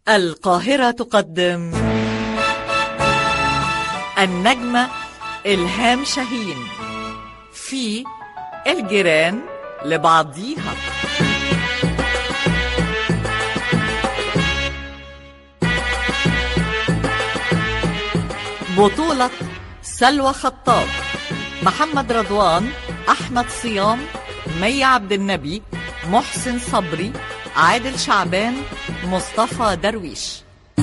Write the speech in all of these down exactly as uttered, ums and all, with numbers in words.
القاهرة تقدم النجمة إلهام شاهين في الجيران لبعضيها. بطولة سلوى خطاب، محمد رضوان، أحمد صيام، مي عبد النبي، محسن صبري، عادل شعبان، مصطفى درويش.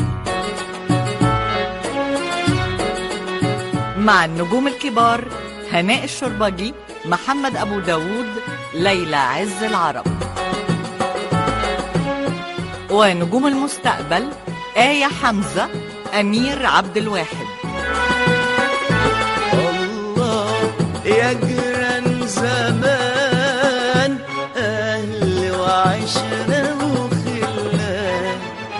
مع النجوم الكبار هناء الشربجي، محمد أبو داود، ليلى عز العرب. ونجوم المستقبل آية حمزة، أمير عبد الواحد. الله يا جيران زمان، أهل وعشرة وخلان،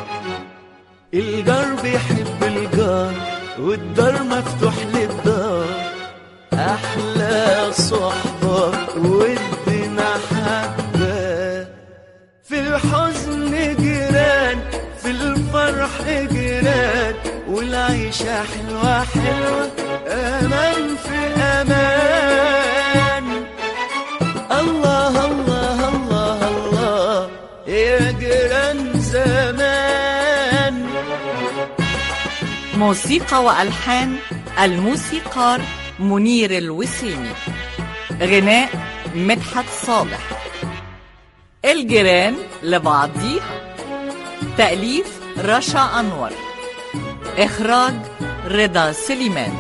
الجار بيحب الجار والدار مفتوح للدار، أحلى صحبة ودنا حبة، في الحزن جيران في الفرح جيران، والعيشة حلوة حلوة أمان في أمان. الله الله الله الله يا جيران زمان. موسيقى وألحان الموسيقار منير الوسيمي، غناء مدحت صالح. الجيران لبعضيها، تأليف رشا أنور، إخراج رضا سليمان.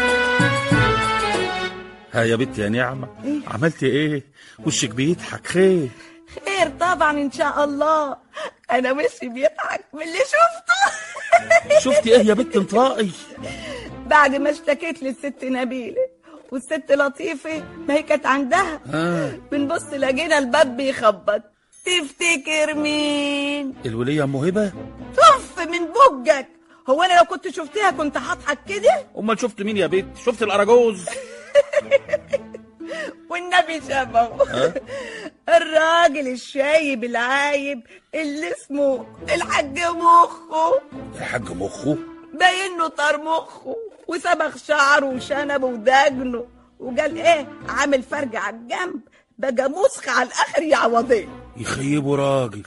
ها يا بنت يا نعمة، عملتي ايه؟ وشك بيضحك. خير خير طبعا ان شاء الله. انا وشي بيضحك من اللي شفته. شفتي ايه يا بنت انطقي؟ بعد ما اشتكيت للست نبيلة والست لطيفة، ما هي كانت عندها، آه. بنبص لقينا الباب بيخبط. تفتكر مين؟ الولية ام هبة. طف من بوجك، هو انا لو كنت شفتها كنت هضحك كده؟ امال شفت مين يا بنت؟ شفت الاراجوز؟ والنبي شبهه. الراجل الشايب العايب اللي اسمه الحاج مخه. الحاج مخه؟ باين له طار مخه وصبغ شعره وشنبه ودجنه، وقال ايه عامل فرج على الجنب، بقى مسخ على الاخر يا عوضين. يخيبوا راجل.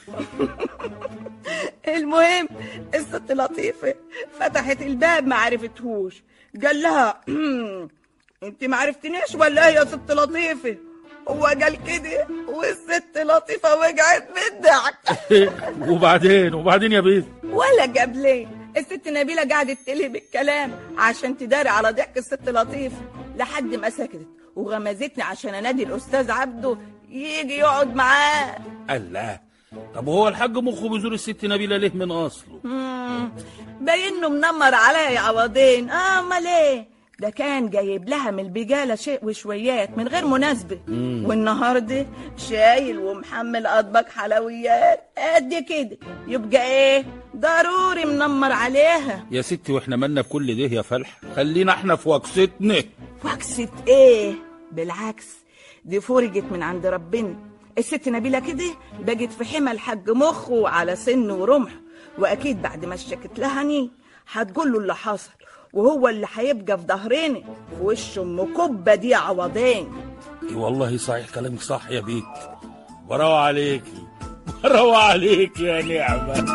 المهم الست لطيفه فتحت الباب ما عرفتهوش، قال لها انت ما عرفتنيش ولا ايه يا ست لطيفه؟ هو قال كده والست لطيفه وقعت بالضحك. وبعدين وبعدين يا بنت؟ ولا جاب ليه، الست نبيله قعدت تلهي بالكلام عشان تداري على ضحك الست لطيفه، لحد ما سكتت وغمزتني عشان انادي الاستاذ عبده يجي يقعد معاه. الله، طب هو الحاج مخه بيزور الست نبيله ليه من اصله؟ امم باينه منمر عليا يا عوضين. اه امال ايه، ده كان جايب لها من البجاله شيء وشويات من غير مناسبه، مم. والنهارده شايل ومحمل اطباق حلويات قد كده، يبقى ايه ضروري منمر عليها. يا ستي واحنا مالنا بكل ده يا فلح، خلينا احنا في وكستنا. وكسة ايه؟ بالعكس دي فرجت من عند ربنا. الست نبيله كده بقت في حمى الحاج مخه على سن ورمح، واكيد بعد ما اشتكت لها ني هتقول له اللي حصل، وهو اللي هيبقى في ظهرنا في وش ام كبه دي عوضين. اي والله صحيح كلامك صح يا بيت، براو عليكي براو عليكي يا نعمه.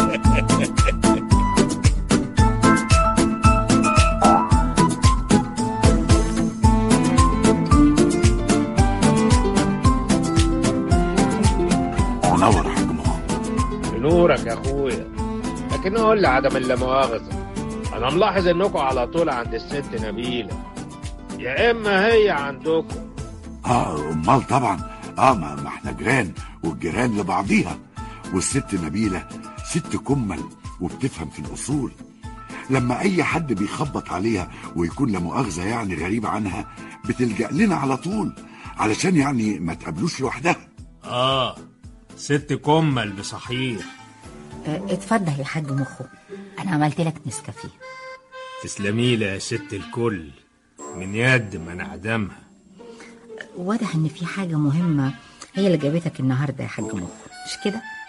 منور يا حاج مخ. بنورك يا اخويا، لكن قول لي عدم اللا مؤاخذه، انا ملاحظ انكم على طول عند الست نبيله، يا اما هي عندكم. اه امال طبعا، اه ما, ما احنا جيران والجيران لبعضيها، والست نبيله ست كمل وبتفهم في الاصول. لما اي حد بيخبط عليها ويكون لا مؤاخذه يعني غريب عنها، بتلجأ لنا على طول علشان يعني ما تقابلوش لوحدها. اه ست كمل بصحيح. اه اتفضل يا حاج مخو، انا عملت لك نسكافيه. تسلمي لي يا ست الكل، من يد ما نعدمها. واضح ان في حاجه مهمه هي اللي جابتك النهارده يا حاج مخو، مش كده؟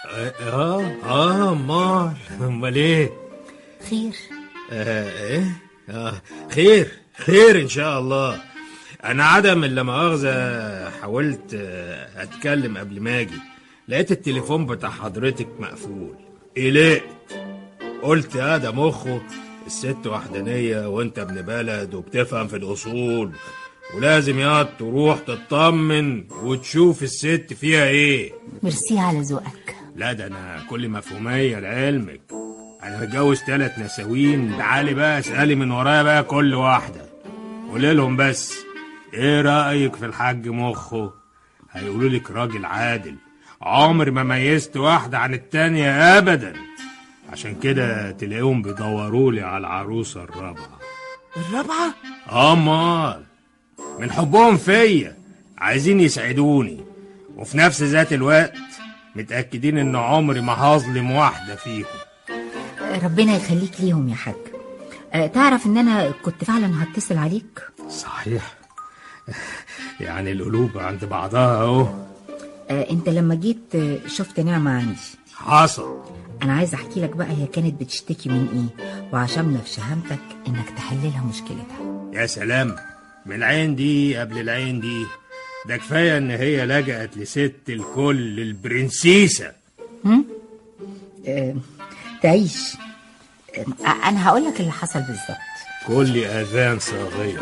اه اه امال امال ايه؟ خير. آه ايه؟ اه خير خير ان شاء الله. انا عدم اللي مؤاخذة حاولت آه اتكلم قبل ما اجي، لقيت التليفون بتاع حضرتك مقفول. قلقت قلت يا ده مخه الست وحدانية وانت ابن بلد وبتفهم في الاصول، ولازم يا تروح تطمن وتشوف الست فيها ايه. ميرسي على ذوقك. لا ده انا كل مفهومية لعلمك، انا متجوز تلات نساوين. تعالي بقى اسألي من ورايا بقى كل واحدة، قولي لهم بس ايه رأيك في الحاج مخه؟ هيقولوا لك راجل عادل، عمر ما ميزت واحدة عن التانية ابدا. عشان كده تلاقيهم بيدوروا لي على العروسة الرابعة. الرابعة؟ امال من حبهم فيا عايزين يسعدوني، وفي نفس ذات الوقت متأكدين ان عمري ما هظلم واحدة فيهم. ربنا يخليك ليهم يا حاج. أه تعرف ان انا كنت فعلا هتصل عليك. صحيح، يعني القلوب عند بعضها اهو. أه انت لما جيت شفت نعمة عندي. حصل. انا عايز احكي لك بقى هي كانت بتشتكي من ايه، وعشان في شهامتك انك تحللها مشكلتها. يا سلام، من العين دي قبل العين دي، ده كفاية ان هي لجأت لست الكل البرنسيسة. هم؟ أه تعيش. أه انا هقول لك اللي حصل بالظبط. كل اذان صاغية.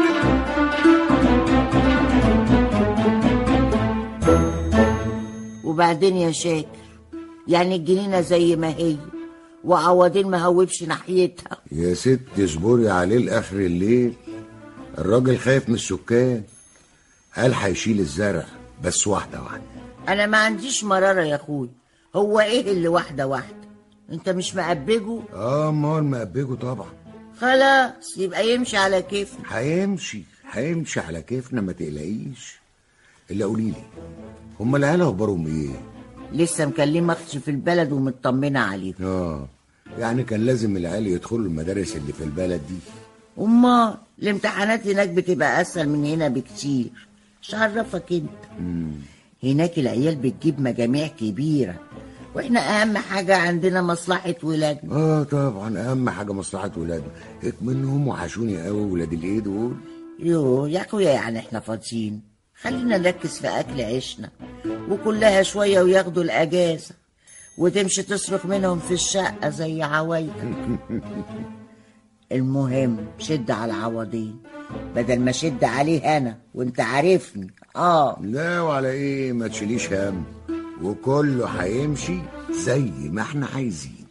وبعدين يا شاكر، يعني الجنينة زي ما هي وعوضين ما هوبش ناحيتها. يا ست اصبري عليه لاخر الليل، الراجل خايف من السكان، قال هيشيل الزرع بس واحده واحده. انا ما عنديش مراره يا اخوي، هو ايه اللي واحده واحده؟ انت مش مقبجه؟ اه امال مقبجه طبعا. خلاص يبقى يمشي على كيفنا. هيمشي هيمشي على كيفنا ما تقلقيش. الا قوليلي، هما العيال اخبارهم ايه؟ لسه مكلمه اختي في البلد ومطمنه عليهم. اه يعني كان لازم العيال يدخلوا المدارس اللي في البلد دي. امال الامتحانات هناك بتبقى اسهل من هنا بكتير. مش عرفك انت؟ مم. هناك العيال بتجيب مجاميع كبيره، واحنا اهم حاجه عندنا مصلحه ولادنا. اه طبعا اهم حاجه مصلحه ولادنا. هيك منهم وحشوني قوي ولاد الايه دول. يو يا اخويا، يعني احنا فاضيين؟ خلينا نركز في اكل عيشنا، وكلها شويه وياخدوا الاجازه وتمشي تصرف منهم في الشقه زي عوايدك. المهم شد على عوضين بدل ما شد عليه انا، وانت عارفني. اه لا وعلى ايه، ما تشيليش هم، وكله هيمشي زي ما احنا عايزين.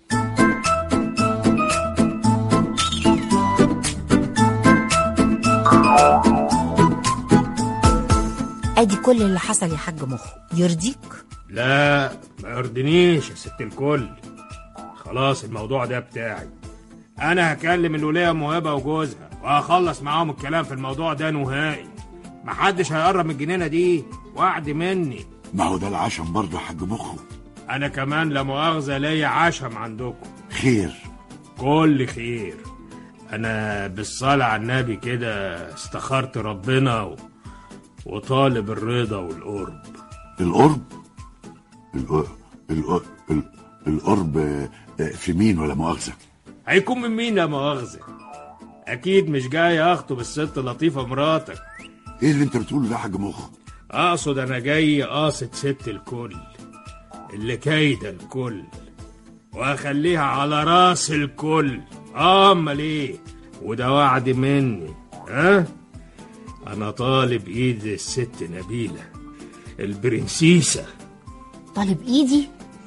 ادي كل اللي حصل يا حاج مخه. يرضيك؟ لا ما يرضينيش يا ست الكل. خلاص الموضوع ده بتاعي انا. هكلم الولايه مهابه وجوزها وهخلص معاهم الكلام في الموضوع ده نهائي. محدش هيقرب من الجنينه دي، وعد مني. ما هو ده العشم برضه يا حاج مخه. انا كمان لا مؤاخذه ليا عشم عندكم. خير؟ كل خير. انا بالصلاه على النبي كده استخرت ربنا و... وطالب الرضا والقرب. القرب؟ القرب القرب, القرب في مين ولا مؤاخذه؟ هيكون من مين لا مؤاخذه؟ اكيد مش جاي اخطب الست لطيفه مراتك. ايه اللي انت بتقوله ده يا حاج مخ؟ اقصد انا جاي قاصد ست الكل اللي كايده الكل، واخليها على راس الكل. امال ايه؟ وده وعد مني. ها؟ انا طالب ايد الست نبيله البرنسيسه. طالب ايدي؟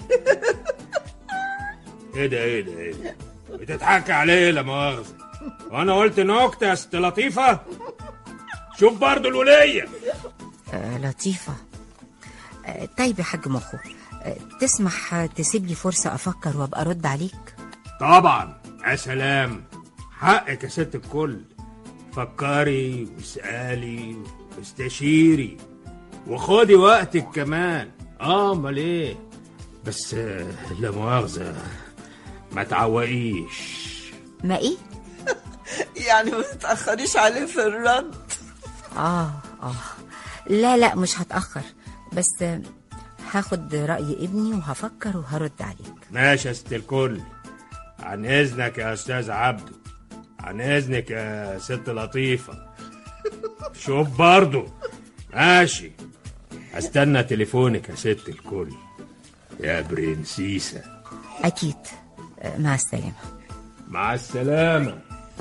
ايه ده ايه ده ايه ده؟ بتضحك عليه لا مؤاخذه؟ وانا قلت نكته يا ست لطيفه؟ شوف برضو الوليه. آه لطيفه. آه طيب يا حاج مخو، آه تسمح تسيب لي فرصه افكر وابقى ارد عليك؟ طبعا. يا سلام، حقك يا ست الكل. فكري واسالي واستشيري وخدي وقتك كمان. اه امال ايه؟ بس لا مؤاخذه ما تعوقيش. ما ايه؟ يعني ما تتاخريش عليه في الرد. اه اه لا لا مش هتاخر، بس هاخد رأي ابني وهفكر وهرد عليك. ماشي يا ست الكل. عن اذنك يا استاذ عبده، عن اذنك يا ست لطيفة. شوف برضو. ماشي، استنى تليفونك يا ست الكل يا برنسيسة. أكيد. مع السلامة. مع السلامة.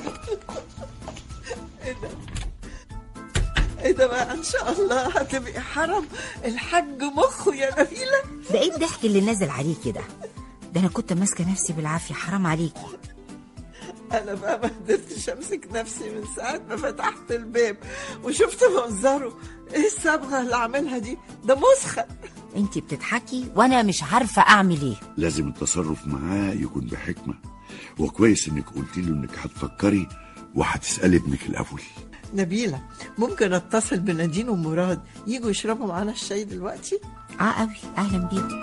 ايه ده بقى؟ ان شاء الله هتبقي حرم الحاج مخه يا نبيلة. ده ايه الضحك اللي نازل عليكي ده؟ ده انا كنت ماسكه نفسي بالعافيه، حرام عليكي. انا بقى ما قدرتش امسك نفسي من ساعه ما فتحت الباب وشفت منظره. ايه الصبغه اللي عاملها دي؟ ده مسخه. انتي بتضحكي وانا مش عارفه اعمل ايه. لازم التصرف معاه يكون بحكمه، وكويس انك قلت له انك هتفكري وهتسالي ابنك الاول. نبيلة، ممكن اتصل بنادين ومراد يجوا يشربوا معانا الشاي دلوقتي؟ اه قوي، اهلا بيكم.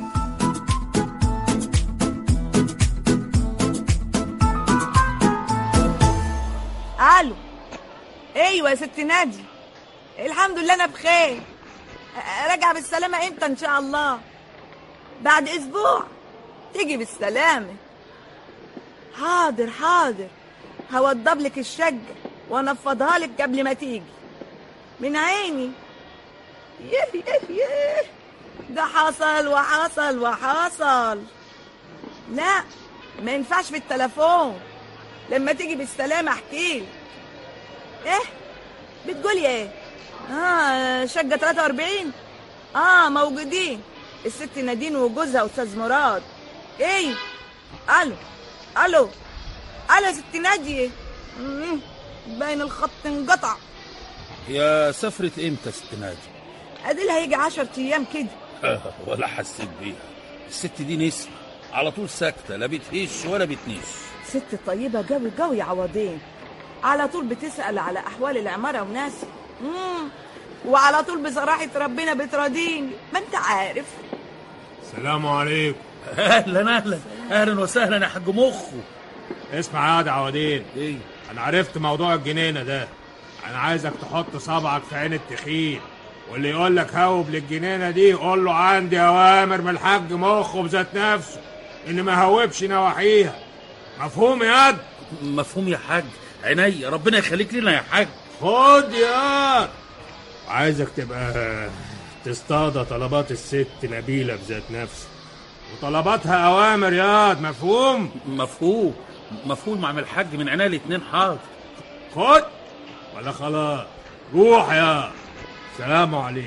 الو. ايوه يا ست نادي، الحمد لله انا بخير. راجعه بالسلامه امتى ان شاء الله؟ بعد اسبوع تيجي بالسلامه. حاضر حاضر، هوضب لك الشقه وانفضها لك قبل ما تيجي. من عيني. يه يه يه، ده حصل وحصل وحصل. لا ما ينفعش في التليفون، لما تيجي بالسلامة احكيلك. ايه بتقولي ايه؟ اه شقة ثلاثة وأربعين. اه موجودين الست نادين وجوزها استاذ مراد. ايه الو الو الو يا ست نادية. باين الخط انقطع. يا سافرت امتى ست نادي؟ اديلها هيجي عشر ايام كده. ولا حسيت بيها الست دي نسمة على طول ساكتة، لا بتهش ولا بتنيش. ست طيبة قوي قوي يا عوضين، على طول بتسأل على أحوال العمارة وناس. مم. وعلى طول بصراحة ربنا بتراضيني، ما انت عارف. السلام عليكم. اهلا اهلا اهلا وسهلا يا حاج مخو. اسمع يا عوضين. ايه؟ انا عرفت موضوع الجنينة ده. انا عايزك تحط صبعك في عين التخين، واللي يقول لك هوب للجنينة دي قول له عندي اوامر من الحاج مخو بذات نفسه ان ما هوبش نواحيها. مفهوم يا قد؟ مفهوم يا حاج، عيني ربنا يخليك لنا يا حاج. خد يا. عايزك تبقى تصطاد طلبات الست نبيلة بذات نفسه، وطلباتها اوامر يا. مفهوم؟ مفهوم مفهوم مع الحاج، من عينيا الاتنين. حاضر. خد ولا خلاص؟ روح يا. سلام عليكم.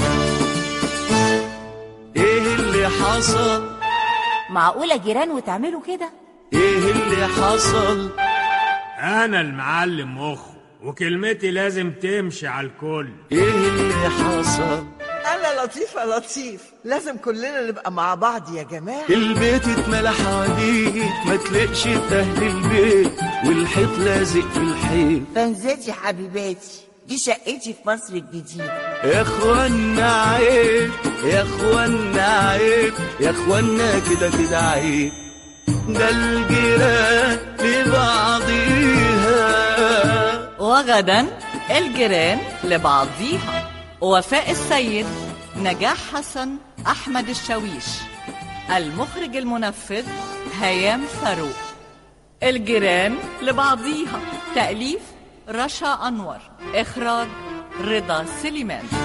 ايه اللي حصل؟ معقولة جيران وتعملوا كده؟ ايه اللي حصل؟ انا المعلم مخو وكلمتي لازم تمشي على الكل. ايه اللي حصل؟ انا لطيف يا لطيف، لازم كلنا نبقى مع بعض يا جماعة. البيت اتملى حديد، ما تلاقش اهل البيت، والحيط لازق في الحيط. فانزاتي حبيباتي، دي شقتي في مصر الجديدة. يا اخوانا عيب، يا اخوانا عيب، يا اخوانا كده كده عيب، ده الجيران لبعضيها. وغدا الجيران لبعضيها. وفاء السيد، نجاح حسن، أحمد الشاويش. المخرج المنفذ هيام فاروق. الجيران لبعضيها، تأليف رشا أنور، إخراج رضا سليمان.